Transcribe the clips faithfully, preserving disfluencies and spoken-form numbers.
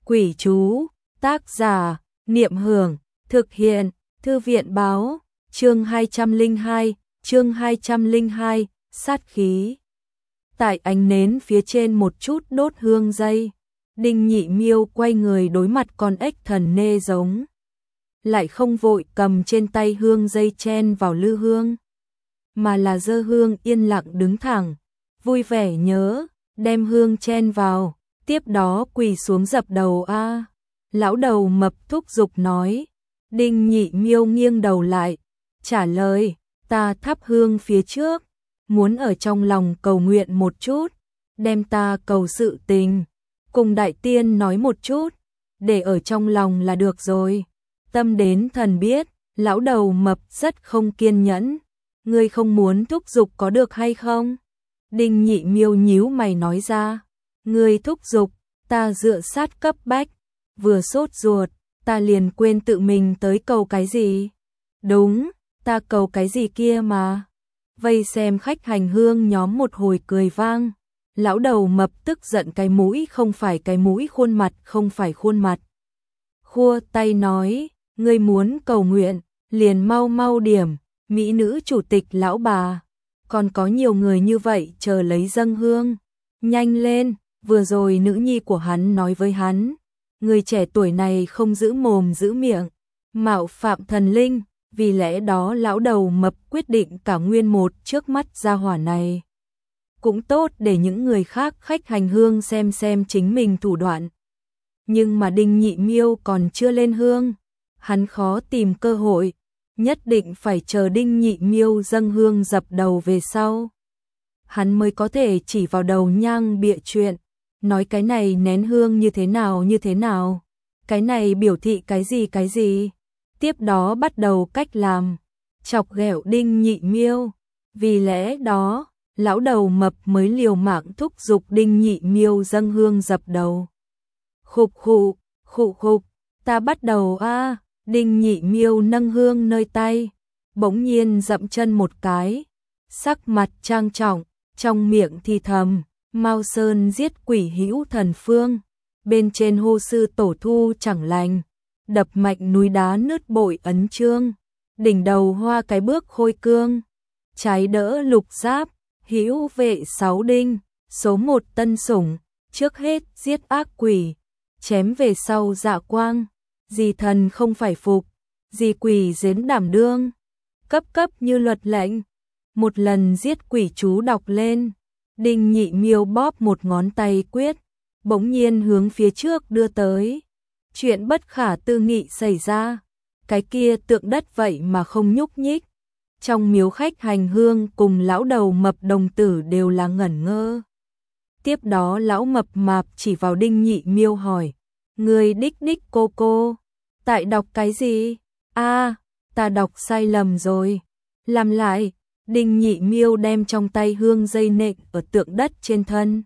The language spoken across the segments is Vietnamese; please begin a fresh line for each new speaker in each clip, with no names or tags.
Quỷ chú, tác giả, Niệm Hưởng, thực hiện, Thư viện báo, chương hai trăm lẻ hai, chương hai trăm lẻ hai, sát khí. Tại ánh nến phía trên một chút đốt hương dây, Đinh Nhị Miêu quay người đối mặt con ếch thần nê giống. Lại không vội cầm trên tay hương dây chen vào lư hương, mà là dơ hương yên lặng đứng thẳng, vui vẻ nhớ, đem hương chen vào, tiếp đó quỳ xuống dập đầu a. Lão đầu mập thúc giục nói. Đinh Nhị Miêu nghiêng đầu lại, trả lời, ta thắp hương phía trước, muốn ở trong lòng cầu nguyện một chút, đem ta cầu sự tình, cùng đại tiên nói một chút, để ở trong lòng là được rồi. Tâm đến thần biết, lão đầu mập rất không kiên nhẫn, ngươi không muốn thúc giục có được hay không? Đinh Nhị Miêu nhíu mày nói ra, ngươi thúc giục, ta dựa sát cấp bách, vừa sốt ruột, ta liền quên tự mình tới cầu cái gì. Đúng, ta cầu cái gì kia mà. Vây xem khách hành hương nhóm một hồi cười vang. Lão đầu mập tức giận cái mũi không phải cái mũi, khuôn mặt không phải khuôn mặt. Khua tay nói, ngươi muốn cầu nguyện, liền mau mau điểm, mỹ nữ chủ tịch lão bà. Còn có nhiều người như vậy chờ lấy dâng hương. Nhanh lên, vừa rồi nữ nhi của hắn nói với hắn. Người trẻ tuổi này không giữ mồm giữ miệng, mạo phạm thần linh, vì lẽ đó lão đầu mập quyết định cả nguyên một trước mắt gia hỏa này. Cũng tốt để những người khác khách hành hương xem xem chính mình thủ đoạn. Nhưng mà Đinh Nhị Miêu còn chưa lên hương, hắn khó tìm cơ hội, nhất định phải chờ Đinh Nhị Miêu dâng hương dập đầu về sau. Hắn mới có thể chỉ vào đầu nhang bịa chuyện. Nói cái này nén hương như thế nào như thế nào, cái này biểu thị cái gì cái gì, tiếp đó bắt đầu cách làm, chọc ghẹo Đinh Nhị Miêu. Vì lẽ đó, lão đầu mập mới liều mạng thúc giục Đinh Nhị Miêu dâng hương dập đầu. Khục khụ, khụ khục, ta bắt đầu a. Đinh Nhị Miêu nâng hương nơi tay, bỗng nhiên dậm chân một cái, sắc mặt trang trọng, trong miệng thì thầm. Mao Sơn giết quỷ hữu thần phương, bên trên hô sư tổ thu chẳng lành, đập mạnh núi đá nứt bội ấn chương, đỉnh đầu hoa cái bước khôi cương, trái đỡ lục giáp, hữu vệ sáu đinh, số một tân sủng, trước hết giết ác quỷ, chém về sau dạ quang, gì thần không phải phục, gì quỷ dến đảm đương, cấp cấp như luật lệnh, một lần giết quỷ chú đọc lên. Đinh Nhị Miêu bóp một ngón tay quyết, bỗng nhiên hướng phía trước đưa tới. Chuyện bất khả tư nghị xảy ra, cái kia tượng đất vậy mà không nhúc nhích. Trong miếu khách hành hương cùng lão đầu mập đồng tử đều là ngẩn ngơ. Tiếp đó lão mập mạp chỉ vào Đinh Nhị Miêu hỏi, người đích đích cô cô, tại đọc cái gì? A, ta đọc sai lầm rồi, làm lại. Đinh Nhị Miêu đem trong tay hương dây nện ở tượng đất trên thân,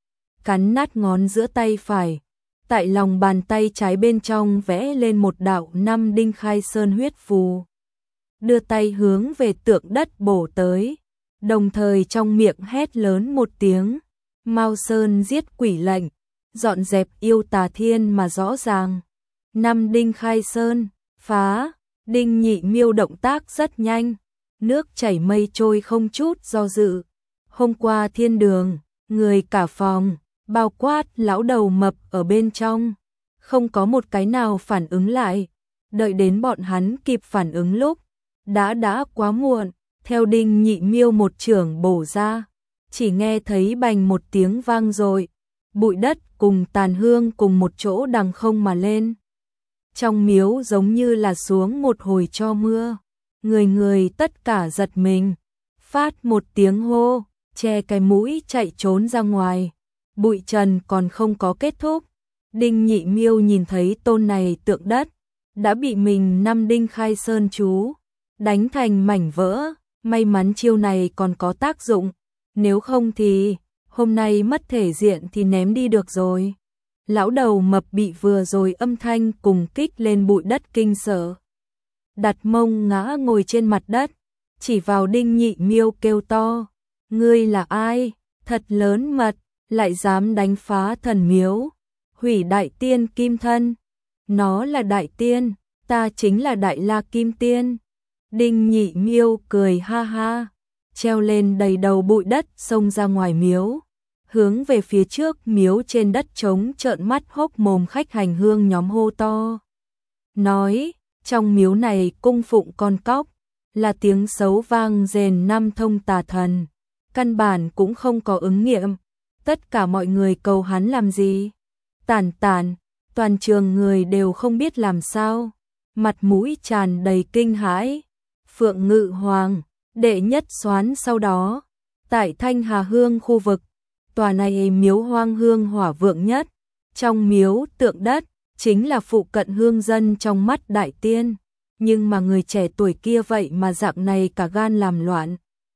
cắn nát ngón giữa tay phải, tại lòng bàn tay trái bên trong vẽ lên một đạo năm đinh khai sơn huyết phù, đưa tay hướng về tượng đất bổ tới, đồng thời trong miệng hét lớn một tiếng, Mao Sơn giết quỷ lệnh, dọn dẹp yêu tà thiên mà rõ ràng. Năm đinh khai sơn, phá. Đinh Nhị Miêu động tác rất nhanh, nước chảy mây trôi không chút do dự. Hôm qua thiên đường, người cả phòng, bao quát lão đầu mập ở bên trong, không có một cái nào phản ứng lại. Đợi đến bọn hắn kịp phản ứng lúc, đã đã quá muộn. Theo Đinh Nhị Miêu một chưởng bổ ra, chỉ nghe thấy bành một tiếng vang dội, bụi đất cùng tàn hương cùng một chỗ đằng không mà lên. Trong miếu giống như là xuống một hồi cho mưa. Người người tất cả giật mình, phát một tiếng hô, che cái mũi chạy trốn ra ngoài. Bụi trần còn không có kết thúc, Đinh Nhị Miêu nhìn thấy tôn này tượng đất đã bị mình năm đinh khai sơn chú đánh thành mảnh vỡ. May mắn chiêu này còn có tác dụng, nếu không thì hôm nay mất thể diện thì ném đi được rồi. Lão đầu mập bị vừa rồi âm thanh cùng kích lên bụi đất kinh sợ, đặt mông ngã ngồi trên mặt đất, chỉ vào Đinh Nhị Miêu kêu to, ngươi là ai, thật lớn mật, lại dám đánh phá thần miếu. Hủy đại tiên kim thân. Nó là đại tiên, ta chính là đại la kim tiên. Đinh Nhị Miêu cười ha ha, treo lên đầy đầu bụi đất xông ra ngoài miếu, hướng về phía trước miếu trên đất trống trợn mắt hốc mồm khách hành hương nhóm hô to. Nói, trong miếu này cung phụng con cóc, là tiếng xấu vang rền năm thông tà thần, căn bản cũng không có ứng nghiệm, tất cả mọi người cầu hắn làm gì? Tản tản, toàn trường người đều không biết làm sao, mặt mũi tràn đầy kinh hãi. Phượng Ngự Hoàng, đệ nhất soán sau đó, tại Thanh Hà Hương khu vực, tòa này miếu hoang hương hỏa vượng nhất, trong miếu tượng đất, chính là phụ cận hương dân trong mắt đại tiên, nhưng mà người trẻ tuổi kia vậy mà dạng này cả gan làm loạn.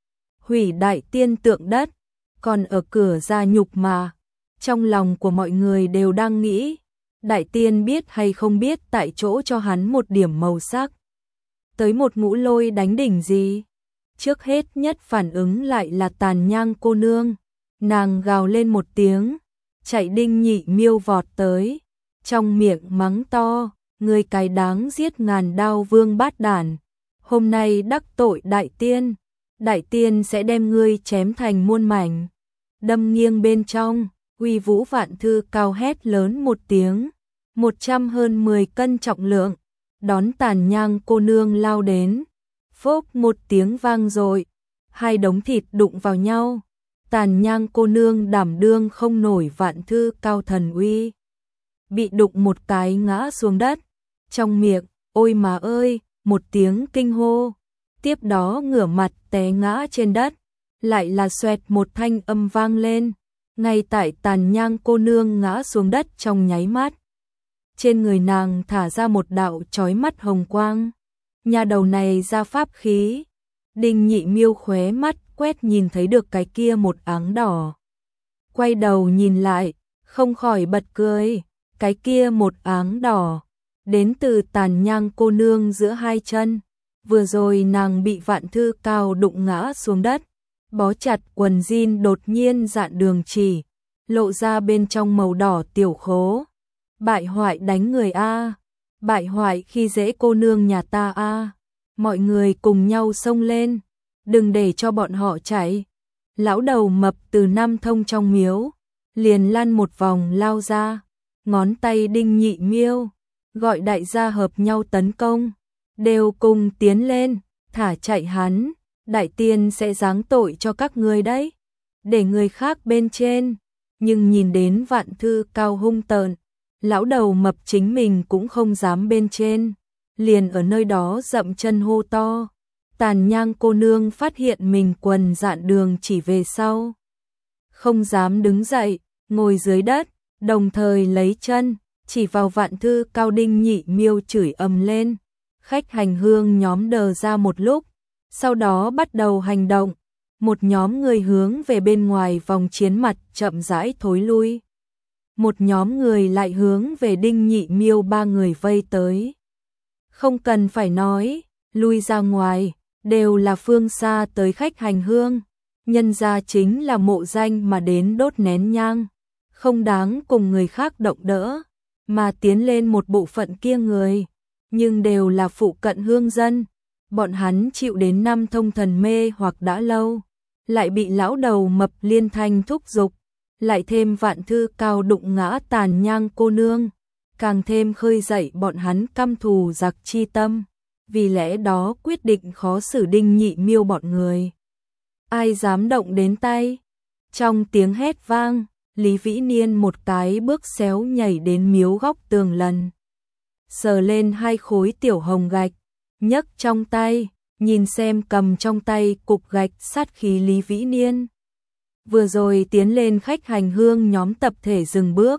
Hủy đại tiên tượng đất, còn ở cửa ra nhục mà, trong lòng của mọi người đều đang nghĩ, đại tiên biết hay không biết tại chỗ cho hắn một điểm màu sắc. Tới một ngũ lôi đánh đỉnh gì? Trước hết nhất phản ứng lại là Tàn Nhang cô nương, nàng gào lên một tiếng, chạy Đinh Nhị Miêu vọt tới, trong miệng mắng to, người cái đáng giết ngàn đao vương bát đản, hôm nay đắc tội đại tiên, đại tiên sẽ đem ngươi chém thành muôn mảnh. Đâm nghiêng bên trong, Uy Vũ Vạn Thư cao hét lớn một tiếng, một trăm hơn mười cân trọng lượng, đón Tàn Nhang cô nương lao đến. Phốc một tiếng vang rồi, hai đống thịt đụng vào nhau. Tàn Nhang cô nương đảm đương không nổi Vạn Thư cao thần uy, bị đụng một cái ngã xuống đất, trong miệng, ôi mà ơi, một tiếng kinh hô, tiếp đó ngửa mặt té ngã trên đất, lại là xoẹt một thanh âm vang lên, ngay tại Tàn Nhang cô nương ngã xuống đất trong nháy mắt. Trên người nàng thả ra một đạo chói mắt hồng quang, nhà đầu này ra pháp khí. Đinh Nhị Miêu khóe mắt quét nhìn thấy được cái kia một áng đỏ. Quay đầu nhìn lại, không khỏi bật cười, cái kia một áng đỏ, đến từ Tàn Nhang cô nương giữa hai chân. Vừa rồi nàng bị Vạn Thư cao đụng ngã xuống đất, bó chặt quần jean đột nhiên dạn đường chỉ, lộ ra bên trong màu đỏ tiểu khố. Bại hoại đánh người a, bại hoại khi dễ cô nương nhà ta a. Mọi người cùng nhau xông lên, đừng để cho bọn họ chạy. Lão đầu mập từ Nam Thông trong miếu, liền lăn một vòng lao ra, ngón tay Đinh Nhị Miêu, gọi đại gia hợp nhau tấn công, đều cùng tiến lên, thả chạy hắn, đại tiên sẽ giáng tội cho các ngươi đấy, để người khác bên trên. Nhưng nhìn đến Vạn Thư cao hung tợn, lão đầu mập chính mình cũng không dám bên trên, liền ở nơi đó dậm chân hô to. Tàn Nhang cô nương phát hiện mình quần dạn đường chỉ về sau, không dám đứng dậy, ngồi dưới đất, đồng thời lấy chân chỉ vào Vạn Thư cao. Đinh Nhị Miêu chửi ầm lên. Khách hành hương nhóm đờ ra một lúc, sau đó bắt đầu hành động, một nhóm người hướng về bên ngoài vòng chiến mặt chậm rãi thối lui, một nhóm người lại hướng về Đinh Nhị Miêu ba người vây tới. Không cần phải nói, lui ra ngoài, đều là phương xa tới khách hành hương, nhân ra chính là mộ danh mà đến đốt nén nhang, không đáng cùng người khác động đỡ, mà tiến lên một bộ phận kia người, nhưng đều là phụ cận hương dân, bọn hắn chịu đến Nam Thông thần mê hoặc đã lâu, lại bị lão đầu mập liên thanh thúc giục, lại thêm Vạn Thư cao đụng ngã Tàn Nhang cô nương, càng thêm khơi dậy bọn hắn căm thù giặc chi tâm, vì lẽ đó quyết định khó xử Đinh Nhị Miêu bọn người. Ai dám động đến tay? Trong tiếng hét vang, Lý Vĩ Niên một cái bước xéo nhảy đến miếu góc tường lần, sờ lên hai khối tiểu hồng gạch, nhấc trong tay, nhìn xem cầm trong tay cục gạch sát khí Lý Vĩ Niên. Vừa rồi tiến lên khách hành hương nhóm tập thể dừng bước,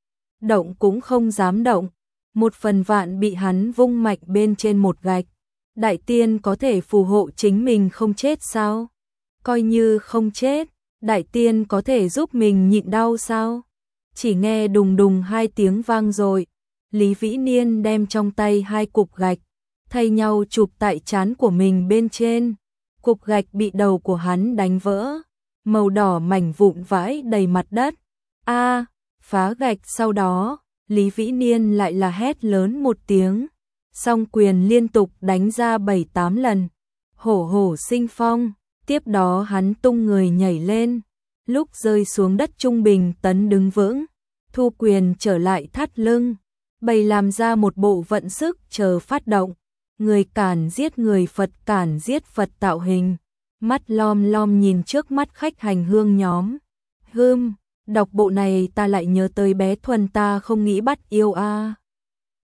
động cũng không dám động, một phần vạn bị hắn vung mạnh bên trên một gạch. Đại tiên có thể phù hộ chính mình không chết sao? Coi như không chết, đại tiên có thể giúp mình nhịn đau sao? Chỉ nghe đùng đùng hai tiếng vang rồi, Lý Vĩ Niên đem trong tay hai cục gạch, thay nhau chụp tại trán của mình bên trên. Cục gạch bị đầu của hắn đánh vỡ, màu đỏ mảnh vụn vãi đầy mặt đất. A, phá gạch, sau đó, Lý Vĩ Niên lại là hét lớn một tiếng, song quyền liên tục đánh ra bảy tám lần, hổ hổ sinh phong, tiếp đó hắn tung người nhảy lên, lúc rơi xuống đất trung bình tấn đứng vững, thu quyền trở lại thắt lưng, bày làm ra một bộ vận sức chờ phát động, người cản giết người, Phật cản giết Phật tạo hình, mắt lom lom nhìn trước mắt khách hành hương nhóm. Hưm, đọc bộ này ta lại nhớ tới bé Thuần, ta không nghĩ bắt yêu a.